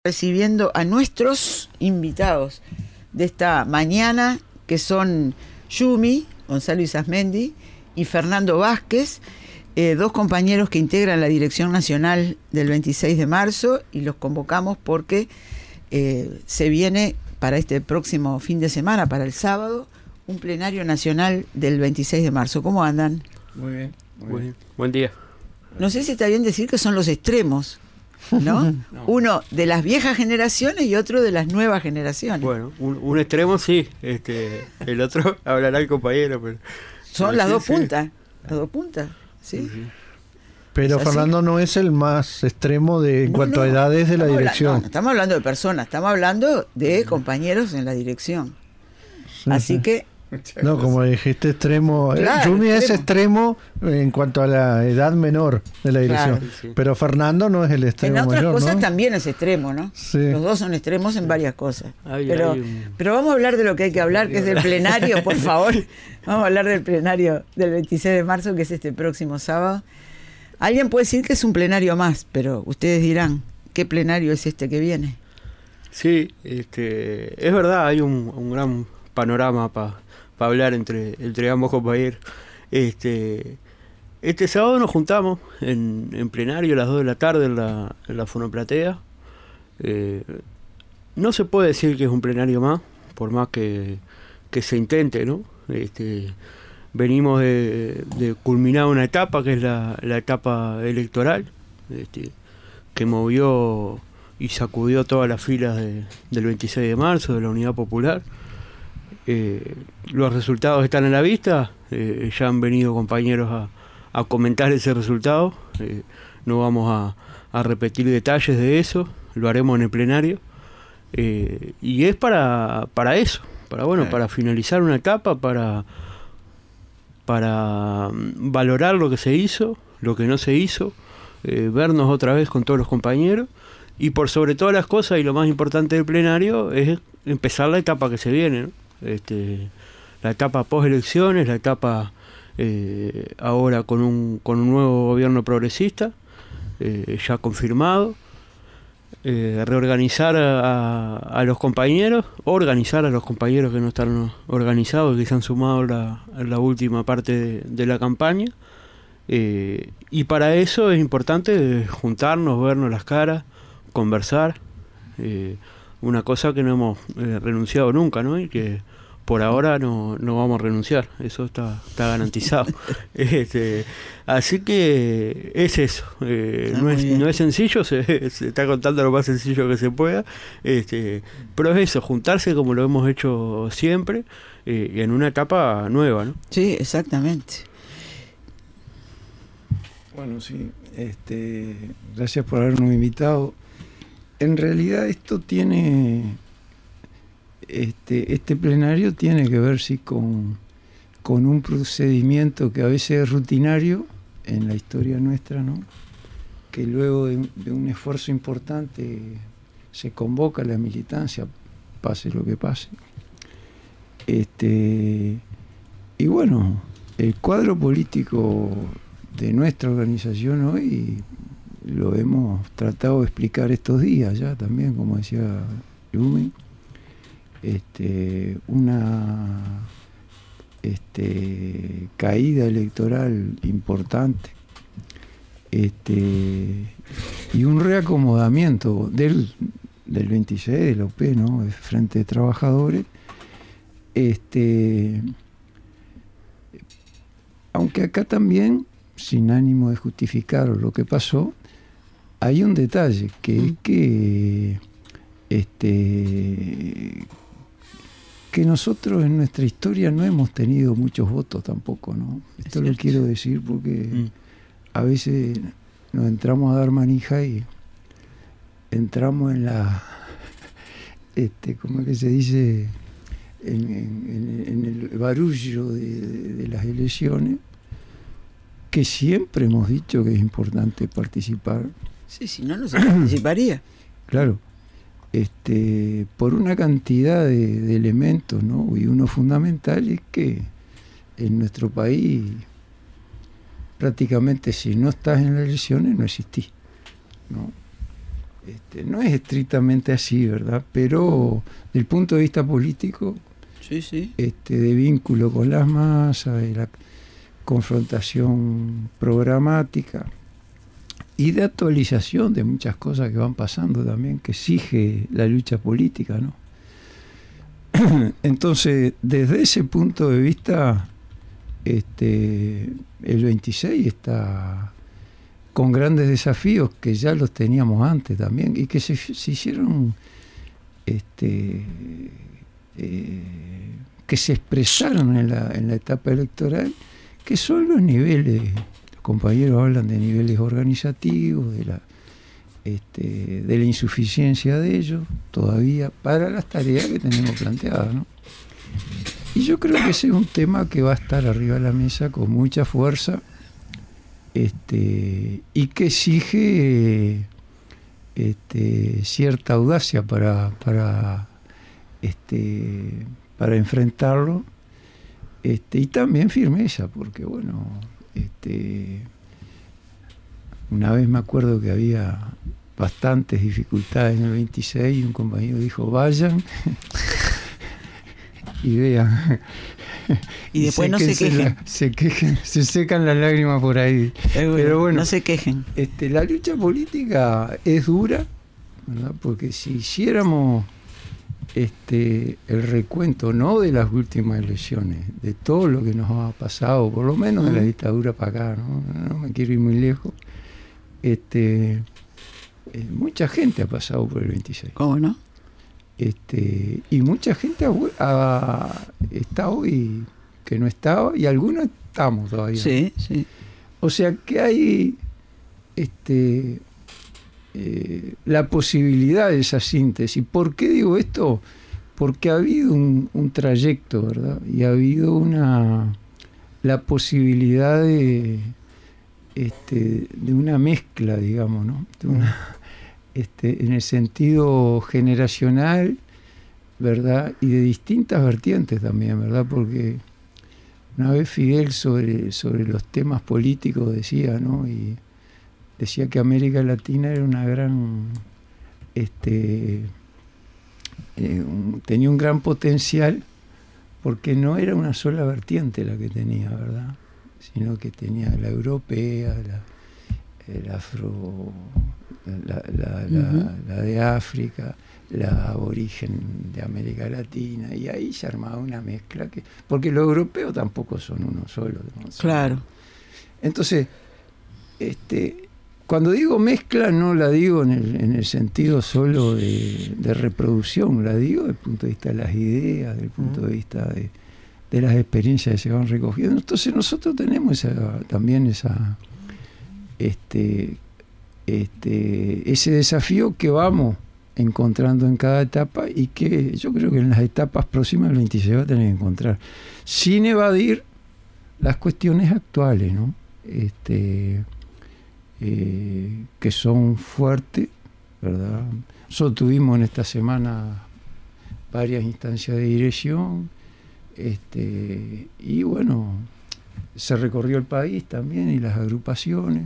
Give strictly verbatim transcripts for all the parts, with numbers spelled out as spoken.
Recibiendo a nuestros invitados de esta mañana, que son Yumi, Gonzalo Izasmendi y Fernando Vázquez, eh, dos compañeros que integran la Dirección Nacional del veintiséis de marzo, y los convocamos porque eh, se viene para este próximo fin de semana, para el sábado, un plenario nacional del veintiséis de marzo. ¿Cómo andan? Muy bien, muy Buen, bien. buen día. No sé si está bien decir que son los extremos, ¿no? No. Uno de las viejas generaciones y otro de las nuevas generaciones. Bueno, un, un extremo sí, este, el otro hablará el compañero, pero Son pero las sí, dos sí. puntas, las dos puntas, ¿sí? Sí, sí. Pero ¿Es así? Fernando no es el más extremo de, en No, cuanto no, a edades de la estamos dirección. habla- no, no estamos hablando de personas, estamos hablando de compañeros en la dirección. Sí, Así sí. que, No, como dijiste, extremo. eh, Claro, Yumi es extremo. extremo en cuanto a la edad menor de la dirección. Claro. Sí, sí. Pero Fernando no es el en extremo otras mayor, cosas ¿no? también es extremo, ¿no? Sí. Los dos son extremos en varias cosas. Hay- pero, hay un- pero vamos a hablar de lo que hay que hablar, que es del plenario, por favor. Vamos a hablar del plenario del veintiséis de marzo, que es este próximo sábado. Alguien puede decir que es un plenario más, pero ustedes dirán, ¿qué plenario es este que viene? Sí, este, es verdad, hay un, un gran panorama para pa hablar entre, entre ambos compañeros. Este, este sábado nos juntamos en, en plenario a las dos de la tarde en la, en la Fonoplatea. Eh, no se puede decir que es un plenario más, por más que, que se intente, ¿no? Este, venimos de, de culminar una etapa que es la, la etapa electoral, este, que movió y sacudió todas las filas de, del veintiséis de marzo, de la Unidad Popular. Eh, los resultados están a la vista, eh, ya han venido compañeros a, a comentar ese resultado, eh, no vamos a, a repetir detalles de eso, lo haremos en el plenario, eh, y es para, para eso, para bueno, para finalizar una etapa, para, para mm, valorar lo que se hizo, lo que no se hizo, eh, vernos otra vez con todos los compañeros, y por sobre todas las cosas, y lo más importante del plenario, es empezar la etapa que se viene, ¿no? Este, la etapa post elecciones, la etapa eh, ahora con un, con un nuevo gobierno progresista, eh, ya confirmado, eh, reorganizar a, a los compañeros, organizar a los compañeros que no están organizados, que se han sumado la, a la última parte de, de la campaña, eh, y para eso es importante juntarnos, vernos las caras, conversar, eh, una cosa que no hemos eh, renunciado nunca, ¿no? Y que por ahora no, no vamos a renunciar, eso está, está garantizado. este, así que es eso, eh, Ah, no, muy es, bien. no es sencillo, se, se está contando lo más sencillo que se pueda, este, pero es eso, juntarse como lo hemos hecho siempre, eh, en una etapa nueva, ¿no? Sí, exactamente. Bueno, sí, este, gracias por habernos invitado. En realidad esto tiene, este, este plenario tiene que ver sí con, con un procedimiento que a veces es rutinario en la historia nuestra, ¿no? Que luego de, de un esfuerzo importante se convoca a la militancia, pase lo que pase. Este, y bueno, el cuadro político de nuestra organización hoy lo hemos tratado de explicar estos días ya también, como decía Yumi, este, una este, caída electoral importante, este, y un reacomodamiento del, del veintiséis de la U P, ¿no? El Frente de Trabajadores, este, aunque acá también, sin ánimo de justificar lo que pasó, hay un detalle, que es que este que nosotros en nuestra historia no hemos tenido muchos votos tampoco, ¿no? Esto Es lo cierto. quiero decir porque Mm. a veces nos entramos a dar manija y entramos en la este, ¿cómo es que se dice? En, en- en el barullo de, de- de las elecciones, que siempre hemos dicho que es importante participar. Sí, si no, no se participaría. Claro, este, por una cantidad de, de elementos, ¿no? Y uno fundamental es que en nuestro país prácticamente si no estás en las elecciones no existís, ¿no? este, no es estrictamente así, ¿verdad? Pero del punto de vista político, sí, sí. Este, de vínculo con las masas, de la confrontación programática y de actualización de muchas cosas que van pasando también, que exige la lucha política, ¿no? Entonces, desde ese punto de vista, este, el veintiséis está con grandes desafíos que ya los teníamos antes también y que se, se hicieron, este, eh, que se expresaron en la, en la etapa electoral, que son los niveles, los compañeros hablan de niveles organizativos, de la, este, de la insuficiencia de ellos todavía para las tareas que tenemos planteadas, ¿no? Y yo creo que ese es un tema que va a estar arriba de la mesa con mucha fuerza, este, y que exige este, cierta audacia para, para, este, para enfrentarlo, este, y también firmeza, porque bueno, este, una vez me acuerdo que había bastantes dificultades en el veintiséis y un compañero dijo, vayan y vean. Y después no se quejen. La, se quejen, se secan las lágrimas por ahí. Bueno, pero bueno, no se quejen. Este, la lucha política es dura, ¿verdad? Porque si hiciéramos este, el recuento, no de las últimas elecciones, de todo lo que nos ha pasado, por lo menos de la dictadura para acá, no, no me quiero ir muy lejos, este, eh, mucha gente ha pasado por el veintiséis. ¿Cómo no? Este, y mucha gente ha, ha, está hoy que no estaba, y algunos estamos todavía. Sí, sí. O sea que hay este, eh, la posibilidad de esa síntesis. ¿Por qué digo esto? Porque ha habido un, un trayecto, ¿verdad? Y ha habido una la posibilidad de, este, de una mezcla, digamos, ¿no? De una, Este, en el sentido generacional, ¿verdad? Y de distintas vertientes también, ¿verdad? Porque una vez Fidel sobre, sobre los temas políticos decía, ¿no? Y decía que América Latina era una gran, este, eh, un, tenía un gran potencial porque no era una sola vertiente la que tenía, ¿verdad? Sino que tenía la europea, la, el afro... La, la, la, uh-huh. la de África, la aborigen de América Latina, y ahí se armaba una mezcla que, porque los europeos tampoco son uno solo, ¿no? Claro. Entonces, este, cuando digo mezcla no la digo en el, en el sentido solo de, de reproducción, la digo desde el punto de vista de las ideas, desde el punto uh-huh. de vista de, de las experiencias que se van recogiendo. Entonces nosotros tenemos esa, también esa este Este, ese desafío que vamos encontrando en cada etapa y que yo creo que en las etapas próximas del veintiséis va a tener que encontrar, sin evadir las cuestiones actuales, ¿no? Este, eh, que son fuertes, ¿verdad? Nosotros tuvimos en esta semana varias instancias de dirección, este, y bueno, se recorrió el país también y las agrupaciones.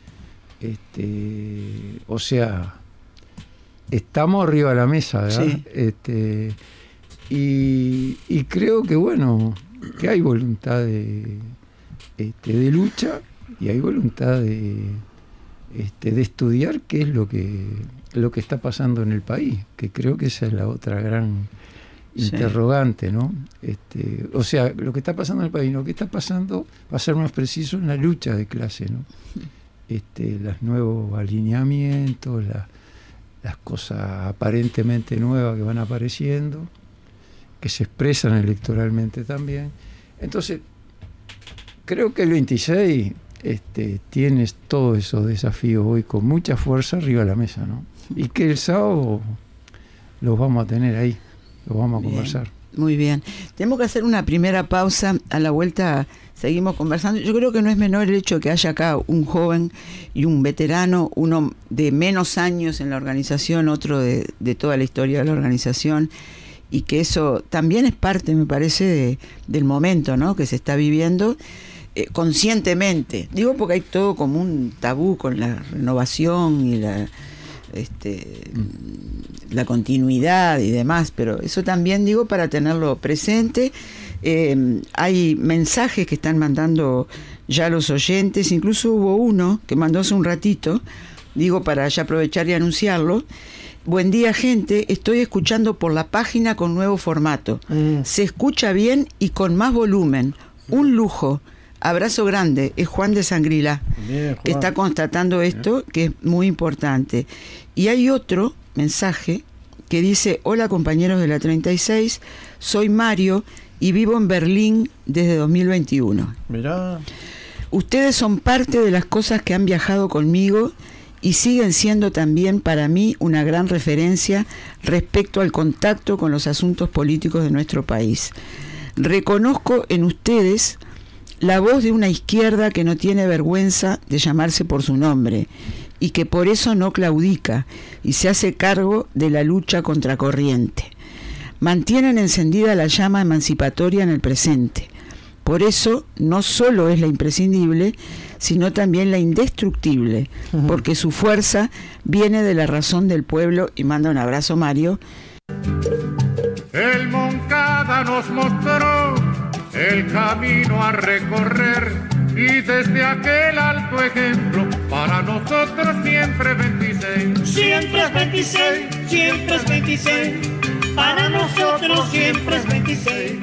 Este, o sea, estamos arriba de la mesa, ¿verdad? Sí. Este, y, y creo que bueno, que hay voluntad de, este, de lucha y hay voluntad de, este, de estudiar qué es lo que, lo que está pasando en el país, que creo que esa es la otra gran sí. interrogante, ¿no? Este, o sea, lo que está pasando en el país, lo que está pasando, va a ser más preciso, en la lucha de clase, ¿no? Este, los nuevos alineamientos, la, las cosas aparentemente nuevas que van apareciendo, que se expresan electoralmente también. Entonces, creo que el veintiséis este, tiene todos esos desafíos hoy con mucha fuerza arriba de la mesa, ¿no? Y que el sábado los vamos a tener ahí, los vamos a bien, conversar. Muy bien. Tenemos que hacer una primera pausa. A la vuelta seguimos conversando. Yo creo que no es menor el hecho que haya acá un joven y un veterano, uno de menos años en la organización, otro de, de toda la historia de la organización, y que eso también es parte, me parece, de, del momento, ¿no?, que se está viviendo eh, conscientemente. Digo porque hay todo como un tabú con la renovación y la, este, mm. la continuidad y demás, pero eso también digo para tenerlo presente. Eh, hay mensajes que están mandando ya los oyentes, incluso hubo uno que mandó hace un ratito, digo para ya aprovechar y anunciarlo. Buen día, gente, estoy escuchando por la página con nuevo formato, mm. se escucha bien y con más volumen, un lujo. Abrazo grande, es Juan de Sangrilá, bien, Juan, que está constatando esto, que es muy importante. Y hay otro mensaje que dice: hola compañeros de la treinta y seis, soy Mario y vivo en Berlín desde dos mil veintiuno. Mirá. Ustedes son parte de las cosas que han viajado conmigo y siguen siendo también para mí una gran referencia respecto al contacto con los asuntos políticos de nuestro país. Reconozco en ustedes la voz de una izquierda que no tiene vergüenza de llamarse por su nombre y que por eso no claudica y se hace cargo de la lucha contracorriente. Mantienen encendida la llama emancipatoria en el presente. Por eso no solo es la imprescindible, sino también la indestructible, uh-huh. porque su fuerza viene de la razón del pueblo. Y manda un abrazo, Mario. El Moncada nos mostró el camino a recorrer y desde aquel alto ejemplo para nosotros siempre veintiséis. Siempre es veintiséis, siempre es veintiséis, para nosotros siempre es veintiséis.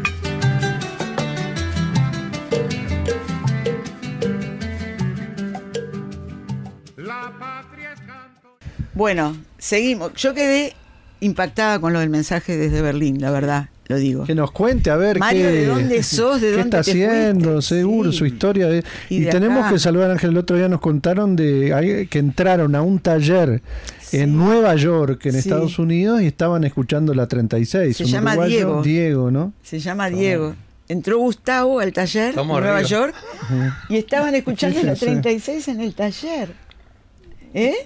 La patria es canto. Bueno, seguimos. Yo quedé impactada con lo del mensaje desde Berlín, la verdad. Lo digo. Que nos cuente, a ver, Mario, qué, ¿de dónde sos? ¿De qué dónde está te haciendo? fuiste? Seguro, Sí. su historia. De, y y de tenemos acá. que saludar a Ángel. El otro día nos contaron de que entraron a un taller Sí. en Nueva York, en Sí. Estados Unidos, y estaban escuchando la treinta y seis. Se un llama uruguayo, Diego. Diego, ¿no? Se llama Diego. Entró Gustavo al taller Estamos en Nueva arriba. York y estaban escuchando la Fíjense. treinta y seis en el taller. ¿Eh?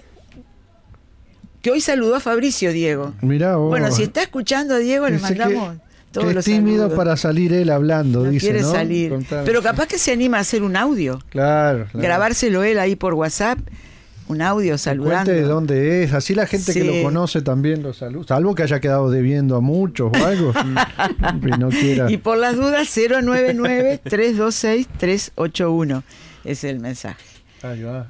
Que hoy saludó a Fabricio, Diego. Mirá vos. Bueno, si está escuchando a Diego, le Dice que- mandamos todos que los es tímido saludos. para salir él hablando, No dice, quiere ¿no? salir. Contame. Pero capaz que se anima a hacer un audio. Claro, claro. Grabárselo él ahí por WhatsApp. Un audio saludando. Cuente de dónde es, así la gente que Sí. lo conoce también lo saluda, salvo que haya quedado debiendo a muchos o algo, y no quiera. Y por las dudas, cero nueve nueve, tres dos seis, tres ocho uno es el mensaje. Ahí va.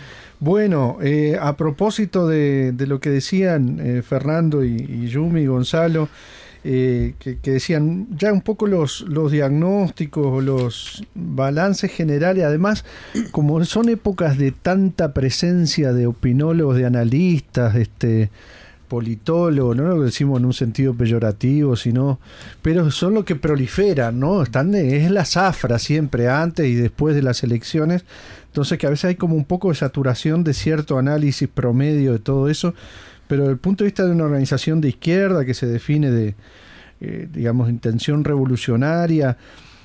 Bueno, eh, a propósito de, de lo que decían eh, Fernando y, y Yumi, Gonzalo, eh, que, que decían ya un poco los, los diagnósticos, los balances generales, además, como son épocas de tanta presencia de opinólogos, de analistas, este politólogos, no lo decimos en un sentido peyorativo, sino, pero son los que proliferan, ¿no? Están de, es la zafra siempre, antes y después de las elecciones. Entonces que a veces hay como un poco de saturación de cierto análisis promedio de todo eso, pero desde el punto de vista de una organización de izquierda que se define de, eh, digamos, intención revolucionaria,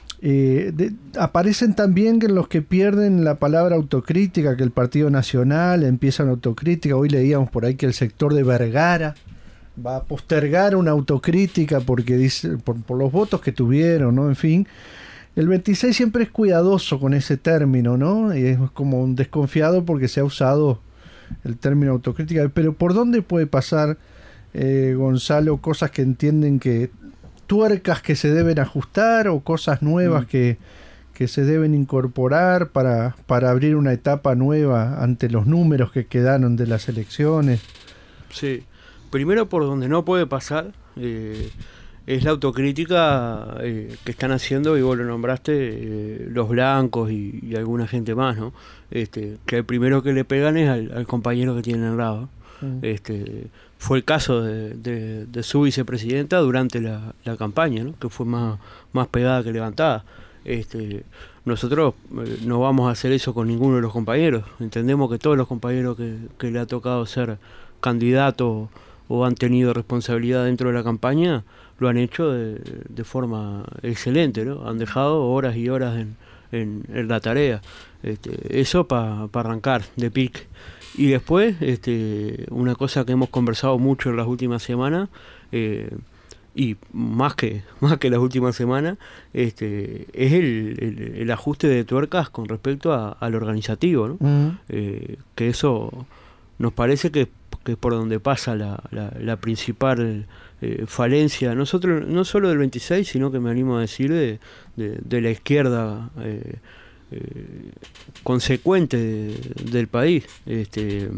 eh, de, aparecen también los que pierden la palabra autocrítica, que el Partido Nacional empieza una autocrítica. Hoy leíamos por ahí que el sector de Vergara va a postergar una autocrítica porque dice, por, por los votos que tuvieron, ¿no? En fin. El veintiséis siempre es cuidadoso con ese término, ¿no? Y es como un desconfiado porque se ha usado el término autocrítica. Pero ¿por dónde puede pasar, eh, Gonzalo, cosas que entienden que tuercas que se deben ajustar o cosas nuevas mm. que, que se deben incorporar para, para abrir una etapa nueva ante los números que quedaron de las elecciones? Sí, primero por donde no puede pasar eh, es la autocrítica eh, que están haciendo, y vos lo nombraste, eh, los blancos y, y alguna gente más, ¿no? Este, que el primero que le pegan es al, al compañero que tienen al lado. Mm. Este, fue el caso de, de, de su vicepresidenta durante la, la campaña, ¿no? Que fue más, más pegada que levantada. Este, nosotros eh, no vamos a hacer eso con ninguno de los compañeros. Entendemos que todos los compañeros que, que le ha tocado ser candidatos o han tenido responsabilidad dentro de la campaña lo han hecho de, de forma excelente, ¿no? Han dejado horas y horas en, en, en la tarea. Este, eso para pa arrancar de pique. Y después, este, una cosa que hemos conversado mucho en las últimas semanas, eh, y más que más que las últimas semanas, este, es el, el, el ajuste de tuercas con respecto a, al organizativo, ¿no? Uh-huh. Eh, que eso nos parece que que es por donde pasa la, la, la principal eh, falencia, nosotros no solo del veintiséis, sino que me animo a decir de, de, de la izquierda eh, eh, consecuente de, del país. Este,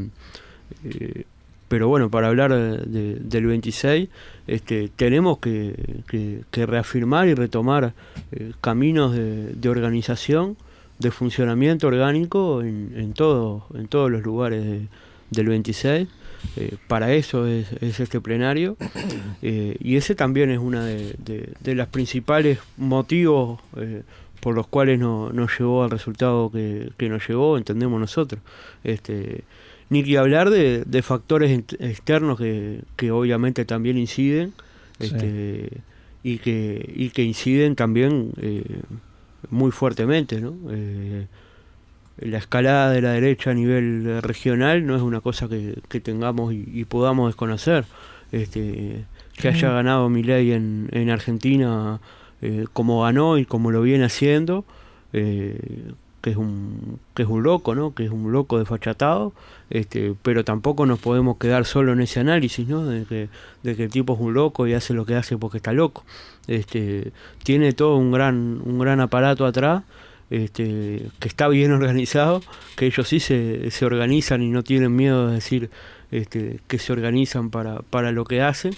eh, pero bueno, para hablar de, del veintiséis, este, tenemos que, que, que reafirmar y retomar eh, caminos de, de organización, de funcionamiento orgánico en, en, todo, en todos los lugares de, del veintiséis. Eh, para eso es, es este plenario, eh, y ese también es uno de, de, de los principales motivos eh, por los cuales no, nos llevó al resultado que, que nos llevó, entendemos nosotros. Este, ni que hablar de, de factores externos que, que obviamente también inciden, este, sí. y, que, y que inciden también eh, muy fuertemente, ¿no? Eh, la escalada de la derecha a nivel regional no es una cosa que, que tengamos y, y podamos desconocer. Este, que haya ganado Milei en, en Argentina eh, como ganó y como lo viene haciendo, eh, que es un que es un loco, ¿no? Que es un loco desfachatado, este, pero tampoco nos podemos quedar solo en ese análisis, ¿no? De que, de que el tipo es un loco y hace lo que hace porque está loco. Este, tiene todo un gran un gran aparato atrás. Este, que está bien organizado, que ellos sí se, se organizan y no tienen miedo de decir este, que se organizan para, para lo que hacen,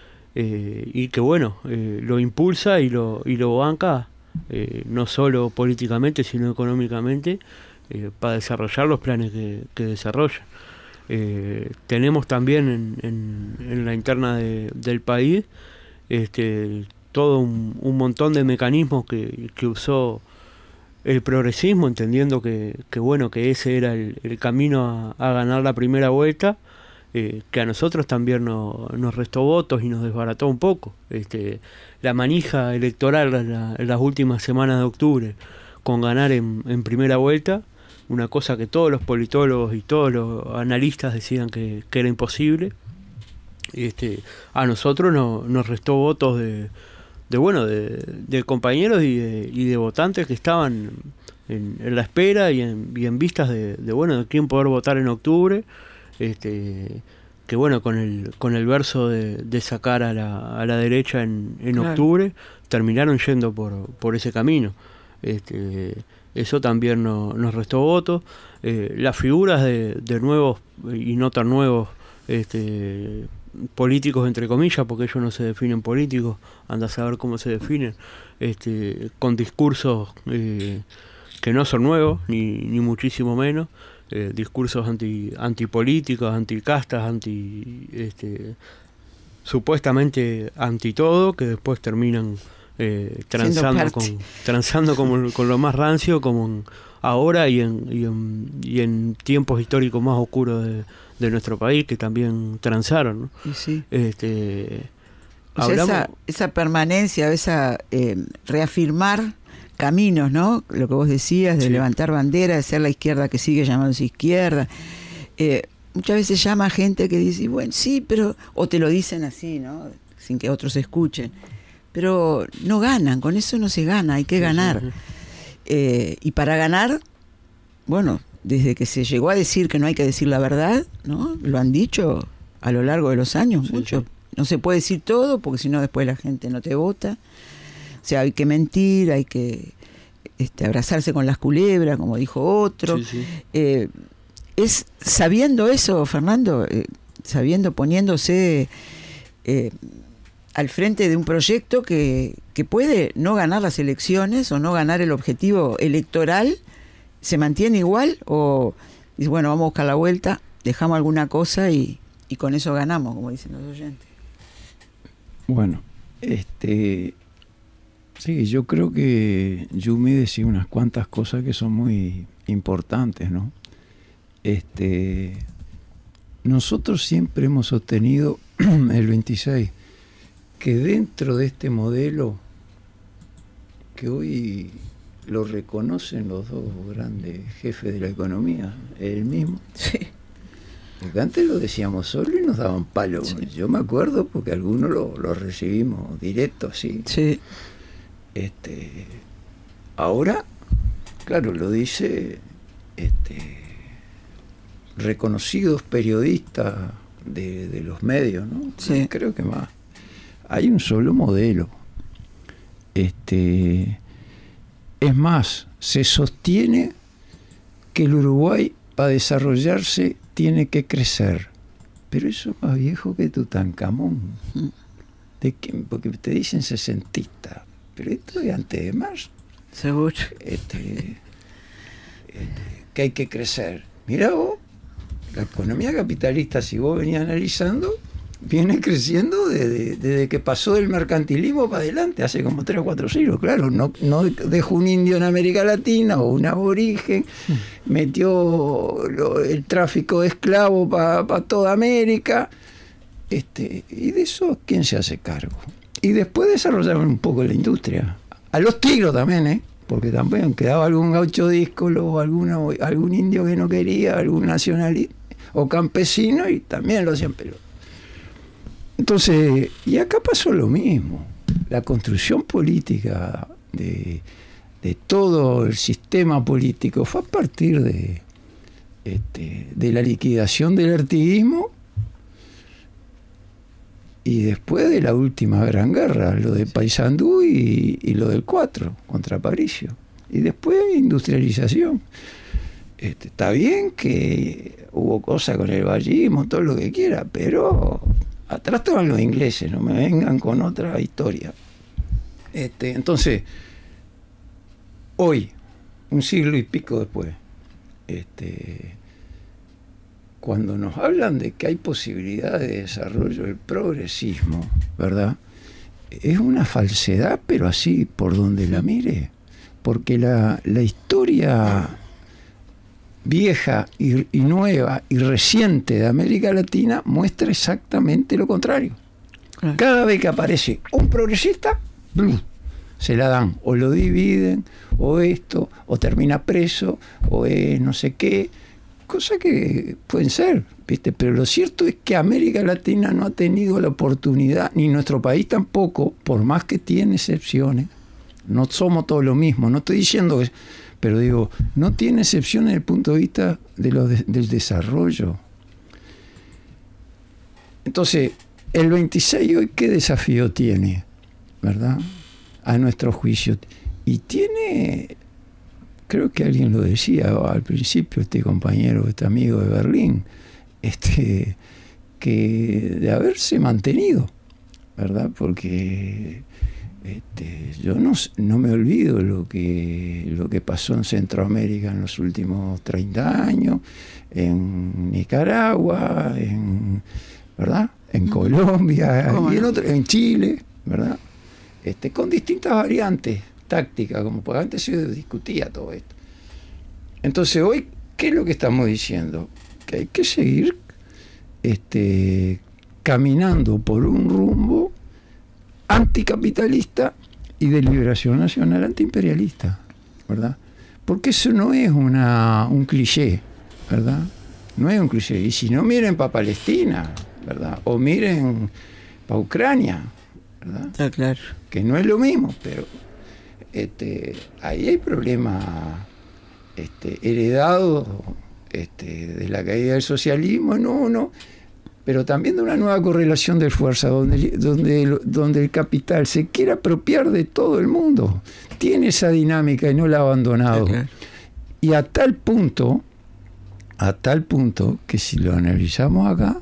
eh, y que bueno, eh, lo impulsa y lo, y lo banca, eh, no solo políticamente sino económicamente, eh, para desarrollar los planes que, que desarrollan. Eh, tenemos también en, en, en la interna de, del país este, todo un, un montón de mecanismos que, que usó el progresismo, entendiendo que, que bueno, que ese era el, el camino a, a ganar la primera vuelta, eh, que a nosotros también no, nos restó votos y nos desbarató un poco. Este, la manija electoral en, la, en las últimas semanas de octubre, con ganar en, en primera vuelta, una cosa que todos los politólogos y todos los analistas decían que, que era imposible, este, a nosotros no, nos restó votos de de bueno de, de compañeros y de, y de votantes que estaban en, en la espera y en, y en vistas de, de bueno de quién poder votar en octubre, este, que bueno con el con el verso de, de sacar a la, a la derecha en, en claro. octubre terminaron yendo por, por ese camino. Este, eso también no, nos restó votos. Eh, las figuras de, de nuevos y no tan nuevos este políticos entre comillas, porque ellos no se definen políticos, anda a saber cómo se definen, este, con discursos eh, que no son nuevos, ni, ni muchísimo menos, eh, discursos anti antipolíticos, anticastas, anti este, supuestamente anti todo, que después terminan eh, transando con transando con, con lo más rancio, como en, ahora y en, y en y en tiempos históricos más oscuros de de nuestro país, que también transaron, ¿no? Y sí. Este, o sea, hablamos... esa, esa permanencia, esa eh, reafirmar caminos, ¿no? Lo que vos decías, de sí. levantar bandera, de ser la izquierda que sigue llamándose izquierda. Eh, muchas veces llama gente que dice, bueno, sí, pero... O te lo dicen así, ¿no? Sin que otros escuchen. Pero no ganan, con eso no se gana, hay que sí, ganar. Sí, sí. Eh, y para ganar, bueno... Desde que se llegó a decir que no hay que decir la verdad, ¿no? Lo han dicho a lo largo de los años, sí, mucho. Sí. No se puede decir todo, porque si no después la gente no te vota. O sea, hay que mentir, hay que este, abrazarse con las culebras, como dijo otro. Sí, sí. Eh, es sabiendo eso, Fernando, eh, sabiendo, poniéndose eh, al frente de un proyecto que, que puede no ganar las elecciones o no ganar el objetivo electoral, ¿se mantiene igual o dice, bueno, vamos a buscar la vuelta, dejamos alguna cosa y, y con eso ganamos, como dicen los oyentes? Bueno, este sí, yo creo que Yumi decía unas cuantas cosas que son muy importantes, ¿no? Este, nosotros siempre hemos sostenido el veintiséis que dentro de este modelo que hoy lo reconocen los dos grandes jefes de la economía, él mismo. Sí. Porque antes lo decíamos solo y nos daban palo. Sí. Yo me acuerdo porque algunos lo, lo recibimos directo así. Sí. Este, ahora, claro, lo dice este, reconocidos periodistas de, de los medios, ¿no? Sí. Creo que más. Hay un solo modelo. Este, es más, se sostiene que el Uruguay, para desarrollarse, tiene que crecer. Pero eso es más viejo que Tutankamón. ¿De qué? Porque te dicen sesentista. Pero esto es antes de marzo. Seguro. Este, este, que hay que crecer. Mirá vos, la economía capitalista, si vos venías analizando, viene creciendo desde, desde que pasó del mercantilismo para adelante, hace como tres o cuatro siglos, claro. No, no dejó un indio en América Latina o un aborigen, metió lo, el tráfico de esclavos para pa toda América. Este, y de eso, ¿quién se hace cargo? Y después desarrollaron un poco la industria. A los tigros también, ¿eh? Porque también quedaba algún gaucho díscolo, alguno, algún indio que no quería, algún nacionalista o campesino, y también lo hacían pelota. Entonces, y acá pasó lo mismo. La construcción política de, de todo el sistema político fue a partir de, este, de la liquidación del artiguismo y después de la última gran guerra, lo de Paysandú y, y lo del cuatro contra Aparicio. Y después industrialización. Este, está bien que hubo cosas con el vallismo, todo lo que quiera, pero atrás estaban los ingleses, no me vengan con otra historia. Este, entonces, hoy, un siglo y pico después, este, cuando nos hablan de que hay posibilidad de desarrollo del progresismo, ¿verdad? Es una falsedad, pero así por donde la mire, porque la, la historia vieja y, y nueva y reciente de América Latina muestra exactamente lo contrario. Claro. Cada vez que aparece un progresista, ¡blum!, se la dan, o lo dividen, o esto, o termina preso, o es no sé qué, cosas que pueden ser, ¿viste? Pero lo cierto es que América Latina no ha tenido la oportunidad, ni nuestro país tampoco, por más que tiene excepciones. No somos todos lo mismo, no estoy diciendo que... Pero digo, no tiene excepción desde el punto de vista de lo de, del desarrollo. Entonces, el veintiséis hoy, ¿qué desafío tiene? ¿Verdad? A nuestro juicio. Y tiene, creo que alguien lo decía al principio, este compañero, este amigo de Berlín, este, que de haberse mantenido, ¿verdad? Porque... Este, yo no, no me olvido lo que, lo que pasó en Centroamérica en los últimos treinta años, en Nicaragua, en, ¿verdad? En Colombia, y en, otro, en Chile, ¿verdad? Este, con distintas variantes tácticas, como porque antes se discutía todo esto. Entonces hoy, ¿qué es lo que estamos diciendo? Que hay que seguir este, caminando por un rumbo anticapitalista y de liberación nacional antiimperialista, ¿verdad? Porque eso no es una, un cliché, ¿verdad? No es un cliché. Y si no, miren para Palestina, ¿verdad? O miren para Ucrania, ¿verdad? Está claro. Que no es lo mismo, pero este, ahí hay problemas este, heredados este, de la caída del socialismo en uno, pero también de una nueva correlación de fuerza, donde, donde, donde el capital se quiere apropiar de todo el mundo. Tiene esa dinámica y no la ha abandonado. Okay. Y a tal punto, a tal punto, que si lo analizamos acá,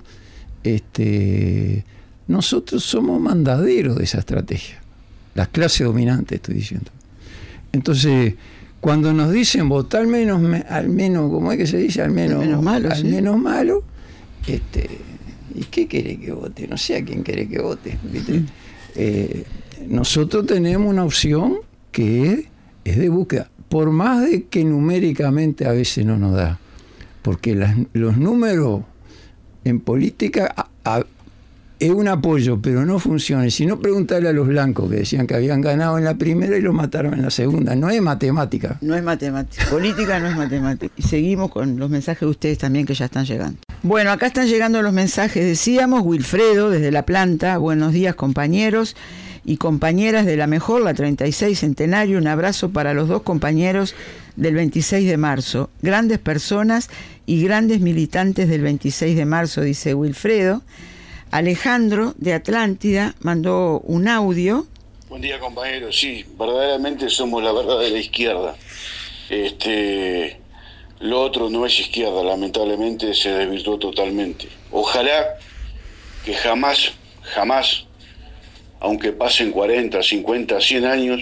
este, nosotros somos mandaderos de esa estrategia. Las clases dominantes, estoy diciendo. Entonces, cuando nos dicen votar menos, al menos, ¿cómo es que se dice? Al menos, al menos malo. Al sí. menos malo, este... ¿Y qué quiere que vote? No sé a quién quiere que vote, ¿viste? Eh, nosotros tenemos una opción que es, es de búsqueda, por más de que numéricamente a veces no nos da, porque las, los números en política a, a, es un apoyo, pero no funciona. Si no, preguntarle a los blancos que decían que habían ganado en la primera y los mataron en la segunda. No es matemática. No es matemática. Política no es matemática. Y seguimos con los mensajes de ustedes también que ya están llegando. Bueno, acá están llegando los mensajes, decíamos, Wilfredo desde La Planta, buenos días compañeros y compañeras de la mejor, la treinta y seis Centenario, un abrazo para los dos compañeros del veintiséis de marzo, grandes personas y grandes militantes del veintiséis de marzo, dice Wilfredo. Alejandro de Atlántida mandó un audio. Buen día compañeros, sí, verdaderamente somos la verdadera izquierda. Este, lo otro no es izquierda, lamentablemente se desvirtuó totalmente. Ojalá que jamás, jamás, aunque pasen cuarenta, cincuenta, cien años,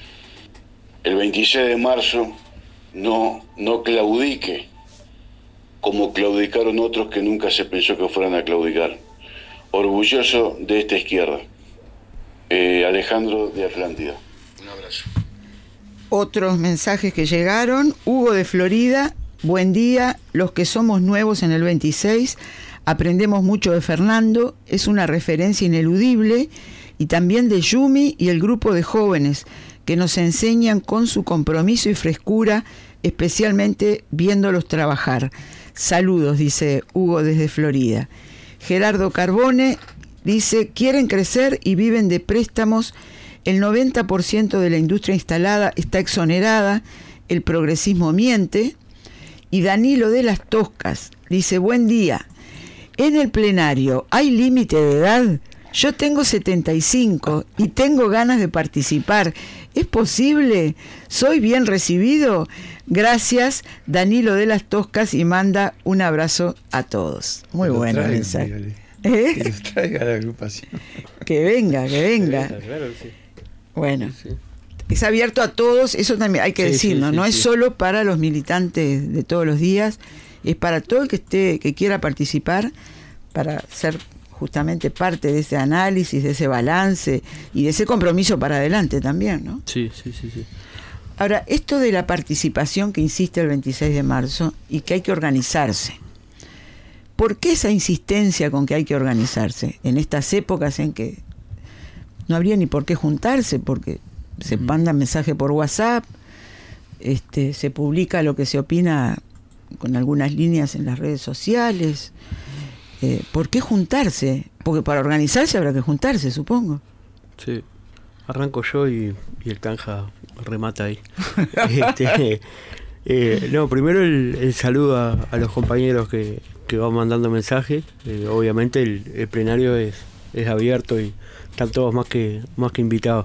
el veintiséis de marzo no, no claudique como claudicaron otros que nunca se pensó que fueran a claudicar. Orgulloso de esta izquierda. Eh, Alejandro de Atlántida. Un abrazo. Otros mensajes que llegaron. Hugo de Florida, buen día. Los que somos nuevos en el veintiséis aprendemos mucho de Fernando, es una referencia ineludible, y también de Yumi y el grupo de jóvenes que nos enseñan con su compromiso y frescura, especialmente viéndolos trabajar. Saludos, dice Hugo desde Florida. Gerardo Carbone dice, quieren crecer y viven de préstamos, el noventa por ciento de la industria instalada está exonerada, el progresismo miente. Y Danilo de las Toscas dice, buen día, en el plenario, ¿hay límite de edad? Yo tengo setenta y cinco y tengo ganas de participar. ¿Es posible? ¿Soy bien recibido? Gracias, Danilo de las Toscas, y manda un abrazo a todos. Muy bueno el mensaje. ¿Eh? Que los traiga a la agrupación. Que venga, que venga. Claro, sí. Bueno, Sí. es abierto a todos, eso también hay que Sí, decirlo, sí, sí, no sí. es solo para los militantes de todos los días, es para todo el que esté, que quiera participar, para ser justamente parte de ese análisis, de ese balance y de ese compromiso para adelante también, ¿no? Sí, sí, sí, sí. Ahora, esto de la participación que insiste el veintiséis de marzo y que hay que organizarse. ¿Por qué esa insistencia con que hay que organizarse en estas épocas en que no habría ni por qué juntarse, porque se mandan mensajes por WhatsApp, este, se publica lo que se opina con algunas líneas en las redes sociales? Eh, ¿Por qué juntarse? Porque para organizarse habrá que juntarse, supongo. Sí. Arranco yo y, y el Canja remata ahí. este, eh, no, primero el, el saludo a, a los compañeros que, que van mandando mensajes. Eh, obviamente el, el plenario es, es abierto y están todos más que, más que invitados.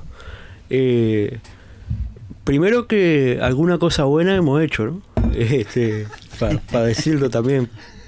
Eh, primero que alguna cosa buena hemos hecho, ¿no? Este, para pa decirlo también.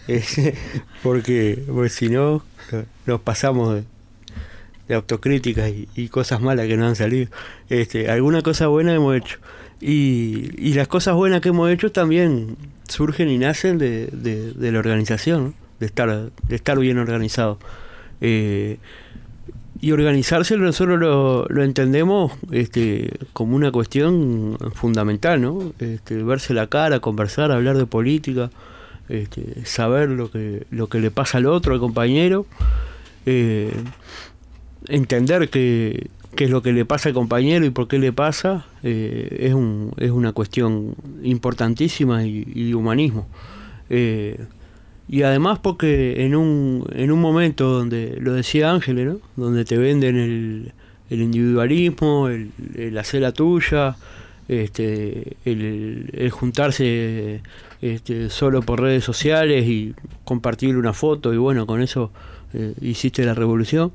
porque, porque si no, nos pasamos de, de autocríticas y, y cosas malas que nos han salido. Este, alguna cosa buena hemos hecho. Y, y las cosas buenas que hemos hecho también surgen y nacen de, de, de la organización, ¿no? de estar de estar bien organizado. Eh, y organizarse nosotros lo, lo entendemos este, como una cuestión fundamental, ¿no? Este, verse la cara, conversar, hablar de política, este, saber lo que lo que le pasa al otro, al compañero, eh, entender que qué es lo que le pasa al compañero y por qué le pasa, eh, es un es una cuestión importantísima y, y de humanismo. Eh, y además porque en un en un momento donde, lo decía Ángeles, ¿no? Donde te venden el, el individualismo, el, el hacer la tuya, este, el, el juntarse este, solo por redes sociales y compartir una foto y bueno, con eso eh, hiciste la revolución,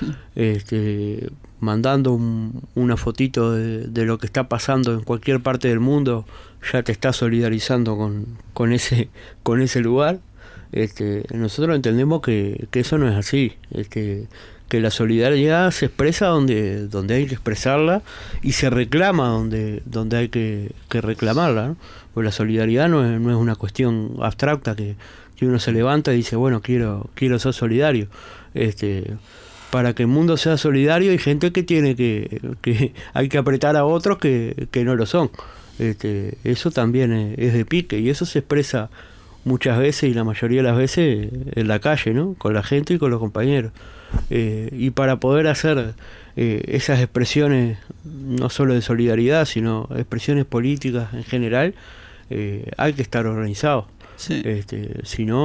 este, mandando un, una fotito de, de lo que está pasando en cualquier parte del mundo, ya te estás solidarizando con, con ese con ese lugar. Este, nosotros entendemos que, que eso no es así, este, que la solidaridad se expresa donde donde hay que expresarla y se reclama donde donde hay que, que reclamarla, ¿no? Porque la solidaridad no es, no es una cuestión abstracta que, que uno se levanta y dice, bueno, quiero quiero ser solidario. Este, para que el mundo sea solidario hay gente que tiene que, que hay que apretar a otros que, que no lo son. Este, eso también es, es de pique y eso se expresa muchas veces y la mayoría de las veces en la calle, ¿no? Con la gente y con los compañeros. Eh, y para poder hacer eh, esas expresiones, no solo de solidaridad, sino expresiones políticas en general, eh, hay que estar organizado. Sí. Este, si no,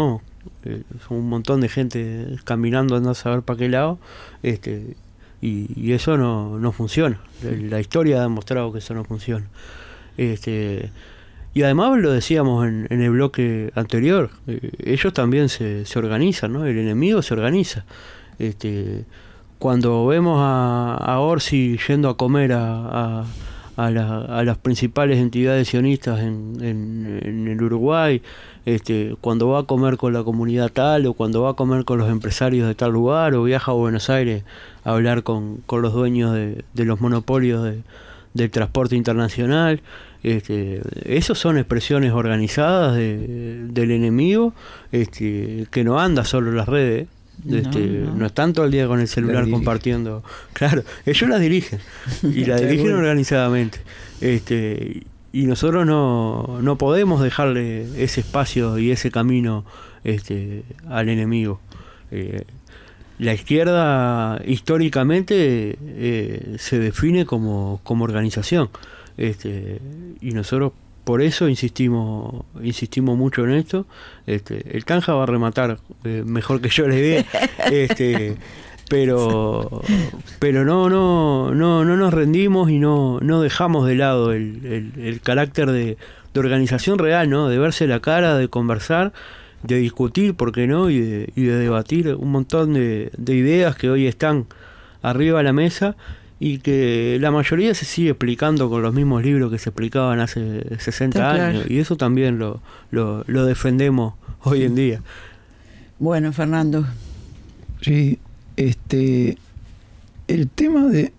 eh, son un montón de gente caminando, andando a saber para qué lado, este, y, y eso no, no funciona. La historia ha demostrado que eso no funciona. Este, y además lo decíamos en, en el bloque anterior, eh, ellos también se, se organizan, ¿no? El enemigo se organiza. Este, cuando vemos a, a Orsi yendo a comer a, a, a, la, a las principales entidades sionistas en, en, en el Uruguay, este, cuando va a comer con la comunidad tal, o cuando va a comer con los empresarios de tal lugar, o viaja a Buenos Aires a hablar con, con los dueños de, de los monopolios de, del transporte internacional, este, esos son expresiones organizadas de, del enemigo, este, que no anda solo en las redes. Este, no, no. no están todo el día con el celular compartiendo. Claro, ellos las dirigen y la dirigen organizadamente. Este, y nosotros no, no podemos dejarle ese espacio y ese camino este, al enemigo. Eh, la izquierda históricamente eh, se define como, como organización. Este, y nosotros por eso insistimos insistimos mucho en esto. Este, el Tanja va a rematar eh, mejor que yo la idea, este, pero pero no no no no nos rendimos y no no dejamos de lado el, el, el carácter de, de organización real, ¿no? De verse la cara, de conversar, de discutir, ¿por qué no? Y de, y de debatir un montón de, de ideas que hoy están arriba de la mesa y que la mayoría se sigue explicando con los mismos libros que se explicaban hace sesenta años, y eso también lo, lo, lo defendemos hoy en día. Bueno, Fernando. Sí, este el tema de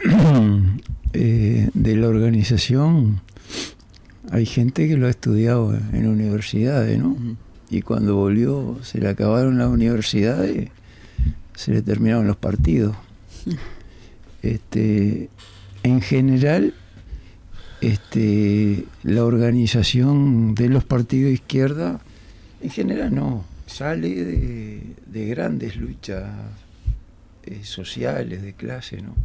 eh, de la organización, hay gente que lo ha estudiado en universidades, ¿no? Uh-huh. Y cuando volvió se le acabaron las universidades, se le terminaron los partidos. Uh-huh. Este, en general, este, la organización de los partidos de izquierda, en general no, sale de, de grandes luchas eh, sociales, de clase, ¿no?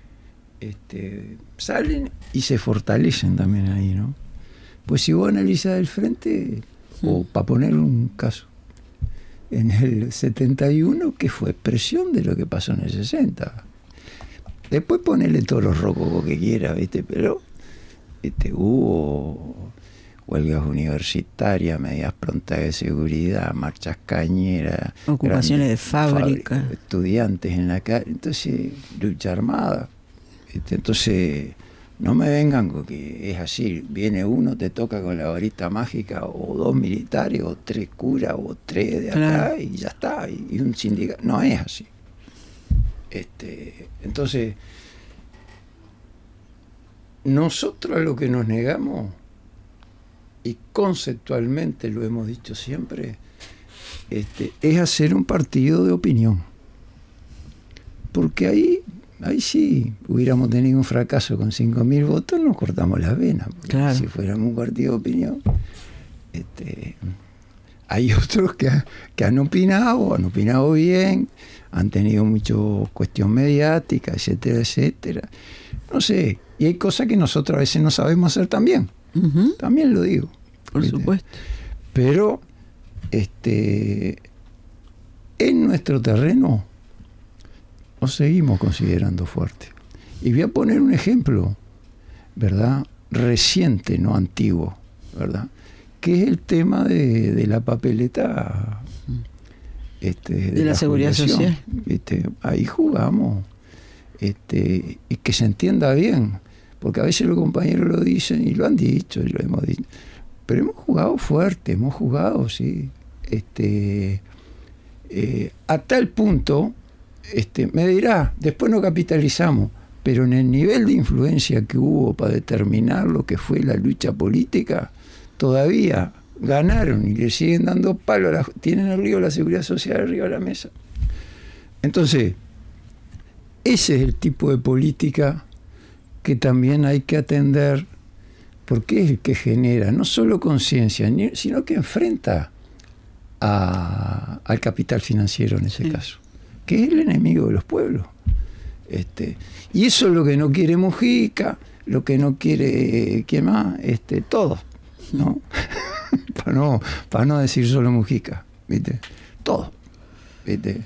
Este, salen y se fortalecen también ahí, ¿no? Pues si vos analizás el frente, sí. O para poner un caso, en el setenta y uno, ¿qué fue? Expresión de lo que pasó en el sesenta. Después ponele todos los rococos que quiera, ¿viste? Pero este, hubo huelgas universitarias, medidas prontas de seguridad, marchas cañeras, ocupaciones de fábrica, fábrica, estudiantes en la calle, entonces lucha armada. ¿Viste? Entonces no me vengan con que es así, viene uno, te toca con la varita mágica, o dos militares, o tres curas, o tres de acá, claro. Y ya está, y, y un sindicato. No es así. Este, entonces, nosotros a lo que nos negamos, y conceptualmente lo hemos dicho siempre, este, es hacer un partido de opinión. Porque ahí, ahí sí hubiéramos tenido un fracaso con cinco mil votos, nos cortamos las venas. Claro. Si fuéramos un partido de opinión, este, hay otros que, ha, que han opinado, han opinado bien, han tenido mucho cuestión mediática, etcétera, etcétera. No sé, y hay cosas que nosotros a veces no sabemos hacer también. Uh-huh. También lo digo. Por ¿viste? Supuesto. Pero este, en nuestro terreno nos seguimos considerando fuertes. Y voy a poner un ejemplo, ¿verdad? Reciente, no antiguo, ¿verdad? Que es el tema de, de la papeleta. Este, de, de la, la seguridad social, ¿viste? Ahí jugamos, este, y que se entienda bien, porque a veces los compañeros lo dicen y lo han dicho y lo hemos dicho, pero hemos jugado fuerte, hemos jugado, sí, este, eh, a tal punto, este, me dirá, después no capitalizamos, pero en el nivel de influencia que hubo para determinar lo que fue la lucha política, todavía ganaron y le siguen dando palo, a la, tienen arriba la seguridad social arriba de la mesa. Entonces, ese es el tipo de política que también hay que atender, porque es el que genera no solo conciencia, sino que enfrenta a, al capital financiero en ese sí. caso, que es el enemigo de los pueblos. Este, y eso es lo que no quiere Mujica, lo que no quiere, ¿quién más? Este, todos, ¿no? Para no, para no decir solo Mujica, ¿viste? todo. ¿Viste?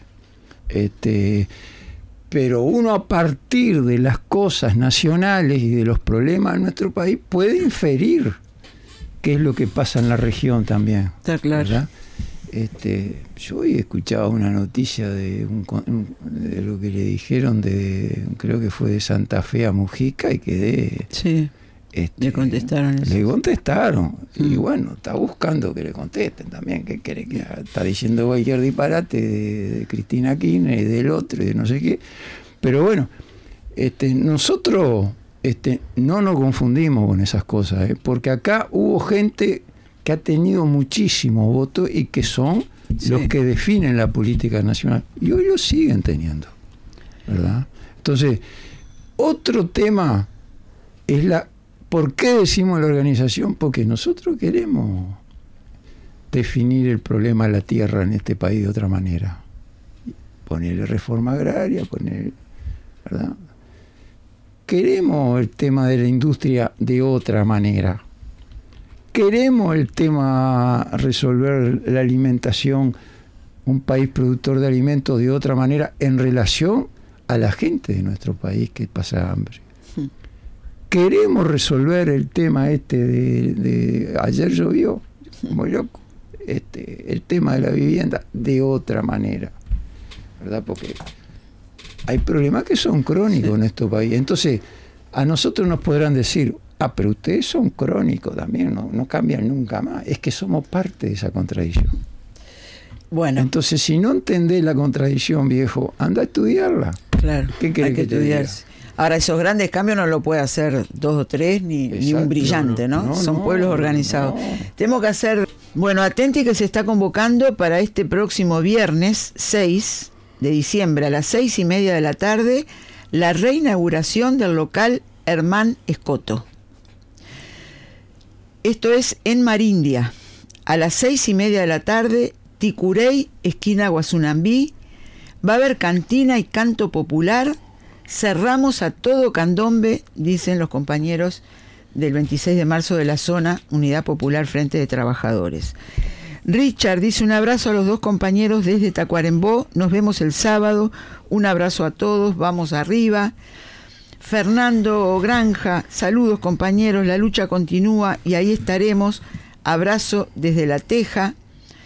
Este, pero uno a partir de las cosas nacionales y de los problemas de nuestro país puede inferir qué es lo que pasa en la región también. Está claro. ¿Verdad? Este, yo hoy escuchaba una noticia de, un, de lo que le dijeron de, creo que fue de Santa Fe a Mujica, y quedé... Sí, este, le contestaron eso. Le contestaron. Mm. Y bueno, está buscando que le contesten también. ¿Qué quiere que haga? Está diciendo cualquier disparate de, de Cristina Kirchner y del otro y de no sé qué. Pero bueno, este, nosotros este, no nos confundimos con esas cosas, ¿eh? Porque acá hubo gente que ha tenido muchísimos votos y que son sí. los que definen la política nacional. Y hoy lo siguen teniendo, ¿verdad? Entonces, otro tema es la... ¿Por qué decimos la organización? Porque nosotros queremos definir el problema de la tierra en este país de otra manera. Ponerle reforma agraria, poner... ¿verdad? Queremos el tema de la industria de otra manera. Queremos el tema resolver la alimentación, un país productor de alimentos de otra manera en relación a la gente de nuestro país que pasa hambre. Sí. Queremos resolver el tema este de, de ayer llovió, muy loco, este, el tema de la vivienda de otra manera, ¿verdad? Porque hay problemas que son crónicos sí. en nuestro país. Entonces, a nosotros nos podrán decir, ah, pero ustedes son crónicos también, no, no cambian nunca más. Es que somos parte de esa contradicción. Bueno. Entonces, si no entendés la contradicción, viejo, anda a estudiarla. Claro, ¿Qué querés hay que, que estudiarse. Ahora, esos grandes cambios no lo puede hacer dos o tres, ni, ni un brillante, ¿no? no Son no, pueblos organizados. No. Tenemos que hacer... Bueno, atenti que se está convocando para este próximo viernes seis de diciembre a las seis y media de la tarde la reinauguración del local Hermán Escoto. Esto es en Marindia, a las seis y media de la tarde, Ticurey, esquina Guazunambí. Va a haber cantina y canto popular. Cerramos a todo candombe, dicen los compañeros del veintiséis de marzo de la zona Unidad Popular Frente de Trabajadores. Richard dice: un abrazo a los dos compañeros desde Tacuarembó. Nos vemos el sábado. Un abrazo a todos. Vamos arriba. Fernando Granja, saludos compañeros, la lucha continúa y ahí estaremos. Abrazo desde La Teja.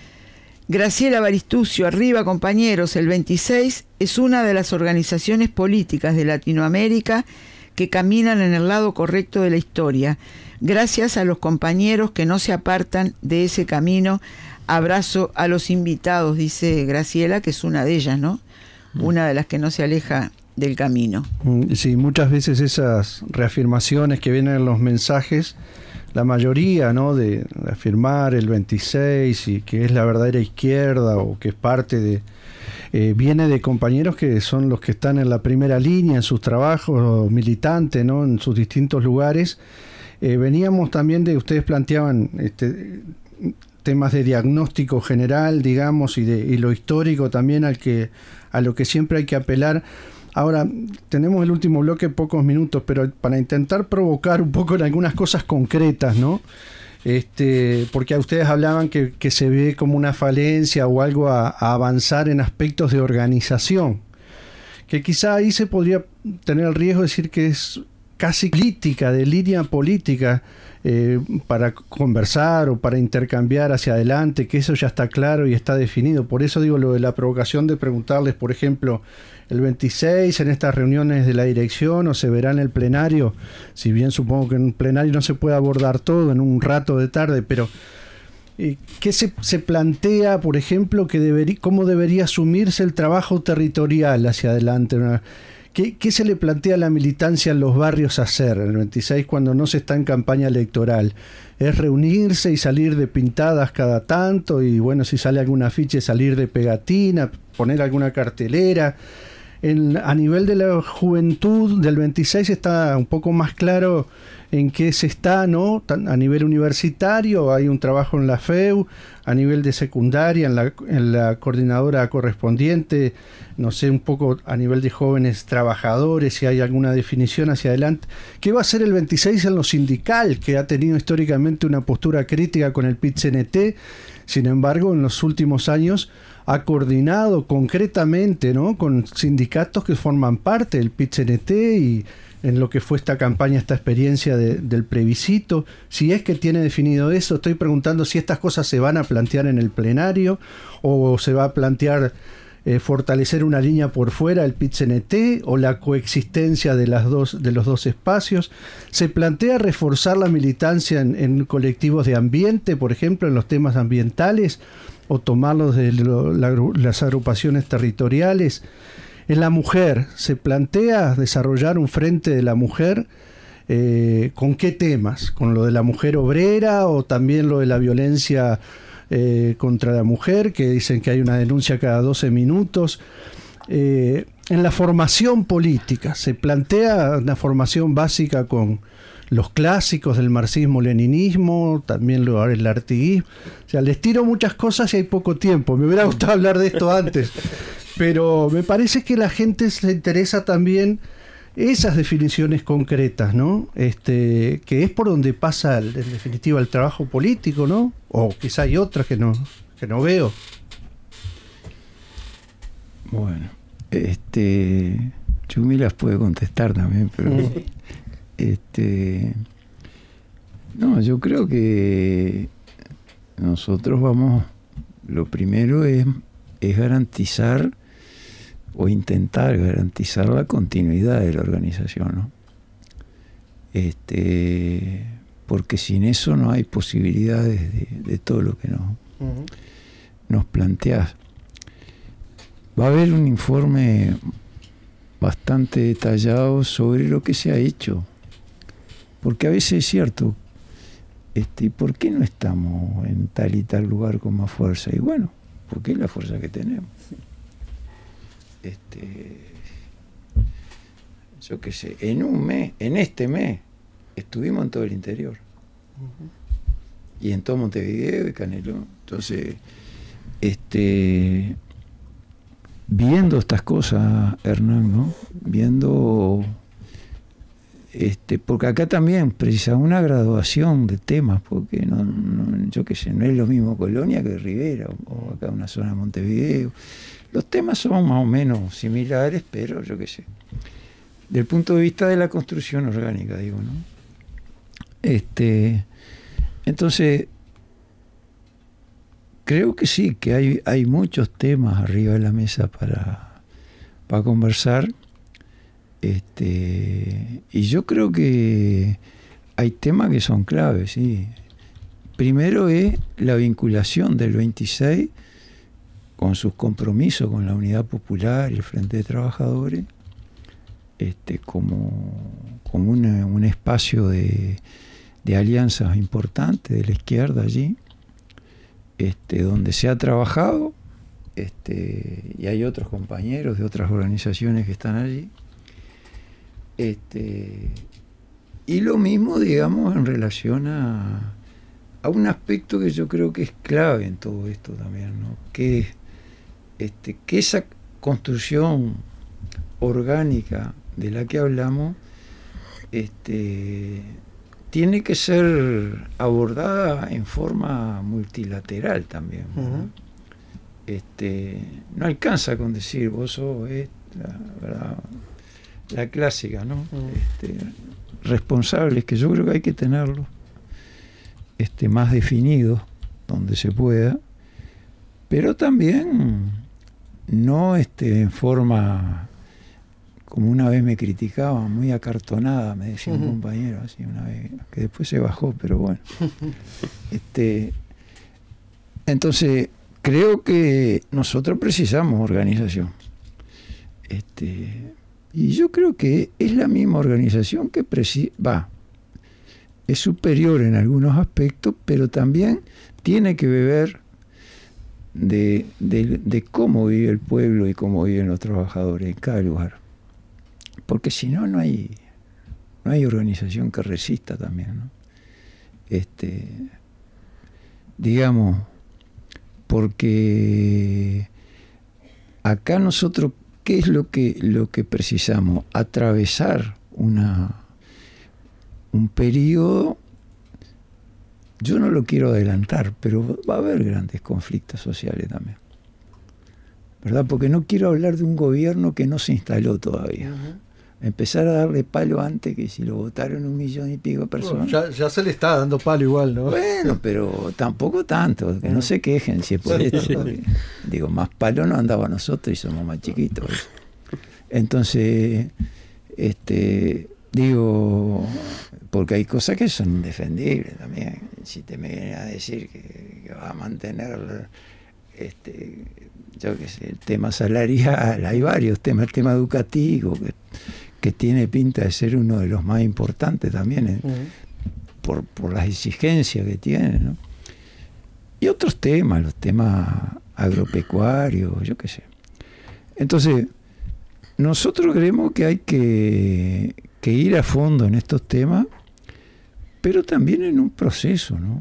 Graciela Baristucio, arriba compañeros, el veintiséis es una de las organizaciones políticas de Latinoamérica que caminan en el lado correcto de la historia. Gracias a los compañeros que no se apartan de ese camino. Abrazo a los invitados, dice Graciela, que es una de ellas, ¿no? Una de las que no se aleja del camino. Sí, muchas veces esas reafirmaciones que vienen en los mensajes, la mayoría, ¿no?, de afirmar el veintiséis y que es la verdadera izquierda o que es parte de... Eh, viene de compañeros que son los que están en la primera línea en sus trabajos militantes, ¿no?, en sus distintos lugares. Eh, veníamos también de... Ustedes planteaban este, temas de diagnóstico general, digamos, y, de, y lo histórico también al que, a lo que siempre hay que apelar. Ahora, tenemos el último bloque, pocos minutos, pero para intentar provocar un poco en algunas cosas concretas, ¿no? Este, porque a ustedes hablaban que, que se ve como una falencia o algo a, a avanzar en aspectos de organización, que quizá ahí se podría tener el riesgo de decir que es casi crítica, de línea política, eh, para conversar o para intercambiar hacia adelante, que eso ya está claro y está definido. Por eso digo lo de la provocación de preguntarles, por ejemplo, el veintiséis en estas reuniones de la dirección o se verá en el plenario, si bien supongo que en un plenario no se puede abordar todo en un rato de tarde, pero eh, ¿qué se, se plantea, por ejemplo, que debería, cómo debería asumirse el trabajo territorial hacia adelante? ¿Qué, ¿Qué se le plantea a la militancia en los barrios hacer el veintiséis cuando no se está en campaña electoral? ¿Es reunirse y salir de pintadas cada tanto? Y bueno, si sale algún afiche, salir de pegatina, poner alguna cartelera. En, a nivel de la juventud del veintiséis está un poco más claro en qué se está, ¿no? A nivel universitario hay un trabajo en la F E U, a nivel de secundaria, en la, en la coordinadora correspondiente, no sé, un poco a nivel de jóvenes trabajadores, si hay alguna definición hacia adelante. ¿Qué va a hacer el veintiséis en lo sindical, que ha tenido históricamente una postura crítica con el P I T C N T? Sin embargo, en los últimos años ha coordinado concretamente, ¿no?, con sindicatos que forman parte del P I T C N T y en lo que fue esta campaña, esta experiencia de, del plebiscito. Si es que tiene definido eso, estoy preguntando si estas cosas se van a plantear en el plenario o se va a plantear eh, fortalecer una línea por fuera del P I T C N T o la coexistencia de, las dos, de los dos espacios. ¿Se plantea reforzar la militancia en, en colectivos de ambiente, por ejemplo, en los temas ambientales, o tomarlos de lo, la, las agrupaciones territoriales? En la mujer, ¿se plantea desarrollar un frente de la mujer? Eh, ¿Con qué temas? ¿Con lo de la mujer obrera o también lo de la violencia eh, contra la mujer, que dicen que hay una denuncia cada doce minutos? Eh, en la formación política, ¿se plantea una formación básica con los clásicos del marxismo-leninismo, también lo, el artiguismo? O sea, les tiro muchas cosas y hay poco tiempo. Me hubiera gustado hablar de esto antes, pero me parece que la gente se interesa también esas definiciones concretas, ¿no? Este, que es por donde pasa, en definitiva, el trabajo político, ¿no? O quizá hay otras que no, que no veo. Bueno, este, Chumi las puede contestar también, pero este, no, yo creo que nosotros vamos, lo primero es, es garantizar o intentar garantizar la continuidad de la organización, ¿no? Este, porque sin eso no hay posibilidades de, de todo lo que nos, uh-huh. nos planteás. Va a haber un informe bastante detallado sobre lo que se ha hecho, porque a veces es cierto, este, ¿por qué no estamos en tal y tal lugar con más fuerza? Y bueno, porque es la fuerza que tenemos. Este, yo qué sé, en un mes, en este mes, estuvimos en todo el interior. Uh-huh. Y en todo Montevideo y Canelón. Entonces, este, viendo estas cosas, Hernán, ¿no? Viendo, este, porque acá también precisa una graduación de temas, porque no, no, yo qué sé, no es lo mismo Colonia que Rivera, o, o acá una zona de Montevideo. Los temas son más o menos similares, pero yo qué sé. Del punto de vista de la construcción orgánica, digo, ¿no? Este, entonces, creo que sí, que hay, hay muchos temas arriba de la mesa para, para conversar. Este, y yo creo que hay temas que son claves, sí. Primero es la vinculación del veintiséis con sus compromisos con la Unidad Popular y el Frente de Trabajadores, este, como, como una, un espacio de, de alianzas importantes de la izquierda allí, este, donde se ha trabajado, este, y hay otros compañeros de otras organizaciones que están allí. Este, y lo mismo, digamos, en relación a, a un aspecto que yo creo que es clave en todo esto también, ¿no? Que es Este, que esa construcción orgánica de la que hablamos este, tiene que ser abordada en forma multilateral también, ¿no? Uh-huh. Este, no alcanza con decir vos sos eh, la, la, la clásica, ¿no? Uh-huh. Este, responsables, que yo creo que hay que tenerlos este, más definidos donde se pueda, pero también no este, en forma, como una vez me criticaban, muy acartonada, me decía uh-huh. un compañero, así una vez, que después se bajó, pero bueno. este, entonces, creo que nosotros precisamos organización. Este, y yo creo que es la misma organización que preci- va, es superior en algunos aspectos, pero también tiene que beber De, de, de cómo vive el pueblo y cómo viven los trabajadores en cada lugar, porque si no no hay no hay organización que resista también, ¿no? Este, digamos, porque acá nosotros, ¿qué es lo que lo que precisamos? Atravesar una un periodo yo no lo quiero adelantar, pero va a haber grandes conflictos sociales también, ¿verdad? Porque no quiero hablar de un gobierno que no se instaló todavía. Uh-huh. Empezar a darle palo antes, que si lo votaron un millón y pico de personas. Bueno, ya, ya se le está dando palo igual, ¿no? Bueno, pero tampoco tanto, que no se quejen si es por esto. Porque, digo, más palo no andaba nosotros y somos más chiquitos. Entonces, este, digo, porque hay cosas que son indefendibles también. Si te me vienen a decir que, que va a mantener, este, yo qué sé, el tema salarial, hay varios temas, el tema educativo, que, que tiene pinta de ser uno de los más importantes también, ¿eh? Uh-huh. por, por las exigencias que tiene, ¿no? Y otros temas, los temas agropecuarios, yo qué sé. Entonces, nosotros creemos que hay que, que ir a fondo en estos temas, pero también en un proceso, ¿no?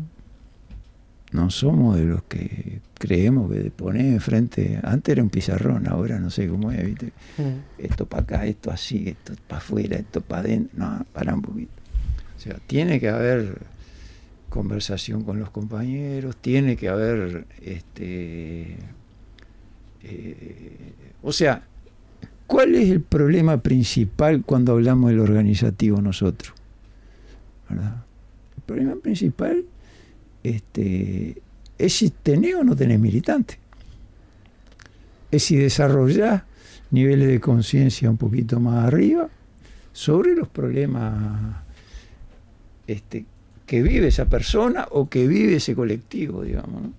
No somos de los que creemos que poner enfrente, antes era un pizarrón, ahora no sé cómo es, ¿viste? Mm. Esto para acá, esto así, esto para afuera, esto para adentro. No, para un poquito. O sea, tiene que haber conversación con los compañeros, tiene que haber, este, eh, o sea, ¿cuál es el problema principal cuando hablamos del organizativo nosotros? ¿Verdad? El problema principal Este, es si tenés o no tenés militantes, es si desarrollás niveles de conciencia un poquito más arriba sobre los problemas este, que vive esa persona o que vive ese colectivo, digamos, ¿no?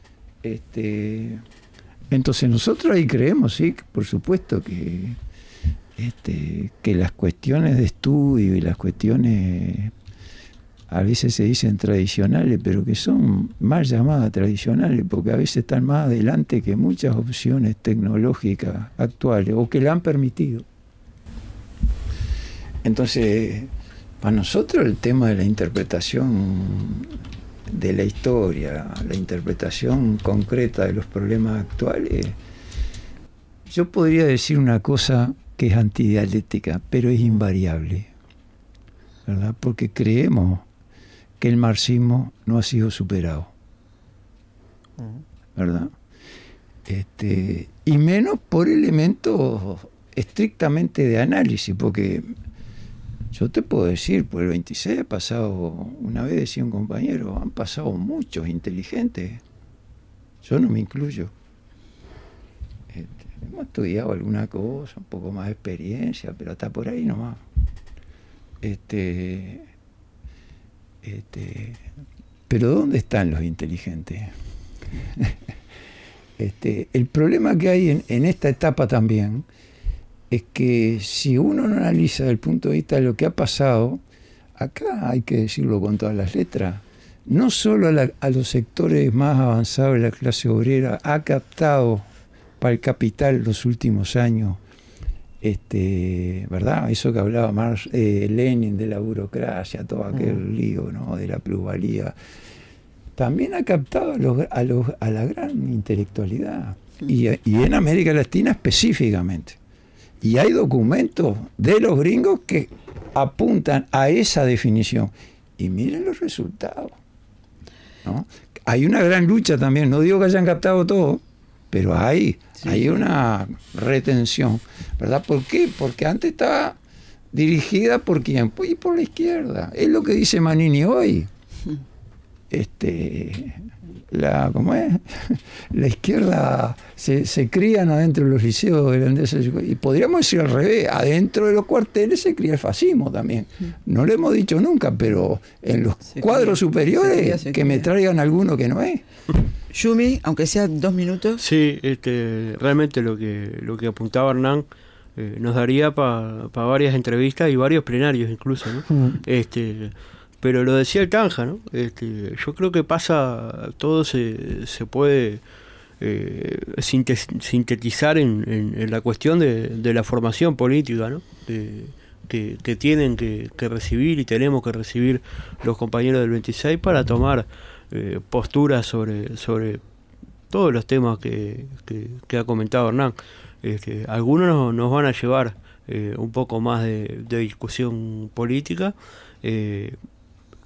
Este, entonces nosotros ahí creemos, sí, por supuesto que, este, que las cuestiones de estudio y las cuestiones a veces se dicen tradicionales, pero que son mal llamadas tradicionales, porque a veces están más adelante que muchas opciones tecnológicas actuales, o que la han permitido. Entonces, para nosotros el tema de la interpretación de la historia, la interpretación concreta de los problemas actuales, yo podría decir una cosa que es antidialéctica, pero es invariable, ¿verdad? Porque creemos que el marxismo no ha sido superado, ¿verdad? Este, y menos por elementos estrictamente de análisis, porque yo te puedo decir, por el veintiséis ha pasado, una vez decía un compañero, han pasado muchos inteligentes, yo no me incluyo. Este, hemos estudiado alguna cosa, un poco más de experiencia, pero hasta por ahí nomás. Este... Este, pero ¿dónde están los inteligentes? este, el problema que hay en, en esta etapa también es que si uno no analiza desde el punto de vista de lo que ha pasado, acá hay que decirlo con todas las letras, no solo a, la, a los sectores más avanzados de la clase obrera ha captado para el capital los últimos años, Este, ¿verdad? Eso que hablaba Marx, eh, Lenin de la burocracia, todo aquel mm. lío, ¿no? De la plusvalía, también ha captado a, los, a, los, a la gran intelectualidad y, y en América Latina específicamente, y hay documentos de los gringos que apuntan a esa definición y miren los resultados, ¿no? Hay una gran lucha también, no digo que hayan captado todo, pero hay Sí. Hay una retención, ¿verdad? ¿Por qué? Porque antes estaba dirigida por quién, y por la izquierda. Es lo que dice Manini hoy. Este, la, ¿cómo es? La izquierda se, se crían adentro de los liceos holandeses, y podríamos decir al revés, adentro de los cuarteles se cría el fascismo también. No lo hemos dicho nunca, pero en los se cuadros cría, superiores se cría, se que cría. Me traigan alguno que no es. Yumi, aunque sea dos minutos. Sí, este, realmente lo que lo que apuntaba Hernán eh, nos daría para pa varias entrevistas y varios plenarios incluso, ¿no? Mm. Este, pero lo decía el Tanja, ¿no? Este, yo creo que pasa, todo se, se puede eh, sintetizar en, en, en la cuestión de, de la formación política, ¿no? De, que, que tienen que, que recibir y tenemos que recibir los compañeros del veintiséis para tomar Eh, posturas sobre sobre todos los temas que, que, que ha comentado Hernán. Este, algunos nos, nos van a llevar eh, un poco más de, de discusión política, eh,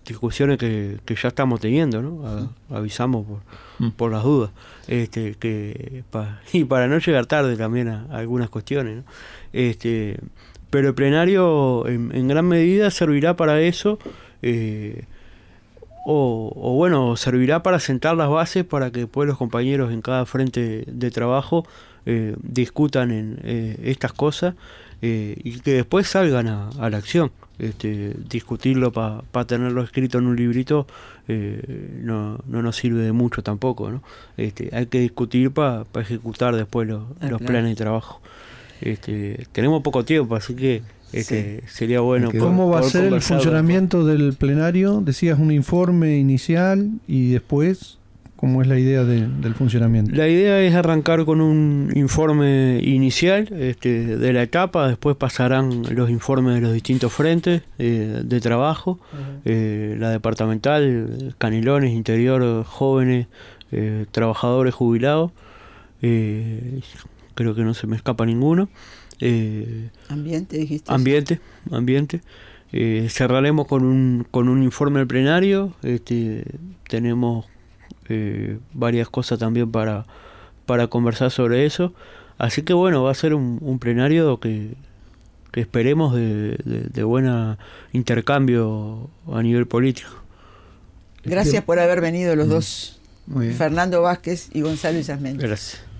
discusiones que, que ya estamos teniendo, ¿no? A, avisamos por, mm. por las dudas. Este, que pa, y para no llegar tarde también a, a algunas cuestiones, ¿no? Este, pero el plenario en, en gran medida servirá para eso, eh, o, o bueno, servirá para sentar las bases para que después los compañeros en cada frente de trabajo eh, discutan en eh, estas cosas eh, y que después salgan a, a la acción. Este, discutirlo para pa tenerlo escrito en un librito eh, no, no nos sirve de mucho tampoco, ¿no? Este, hay que discutir para pa ejecutar después lo, ah, los claro. planes de trabajo. Este, tenemos poco tiempo, así que este, sí. sería bueno. ¿Cómo va a ser el funcionamiento del plenario? Decías un informe inicial y después, ¿cómo es la idea de, del funcionamiento? La idea es arrancar con un informe inicial este, de la etapa, después pasarán los informes de los distintos frentes eh, de trabajo, uh-huh. eh, la departamental, Canelones, Interior, jóvenes, eh, trabajadores jubilados, eh, creo que no se me escapa ninguno. Eh, ambiente, dijiste. Ambiente, ambiente. Eh, cerraremos con un, con un informe del plenario, este, tenemos... Eh, varias cosas también para, para conversar sobre eso, así que bueno, va a ser un, un plenario que, que esperemos de, de, de buen intercambio a nivel político. Gracias por haber venido los dos, Fernando Vázquez y Gonzalo Isasmendi. Gracias.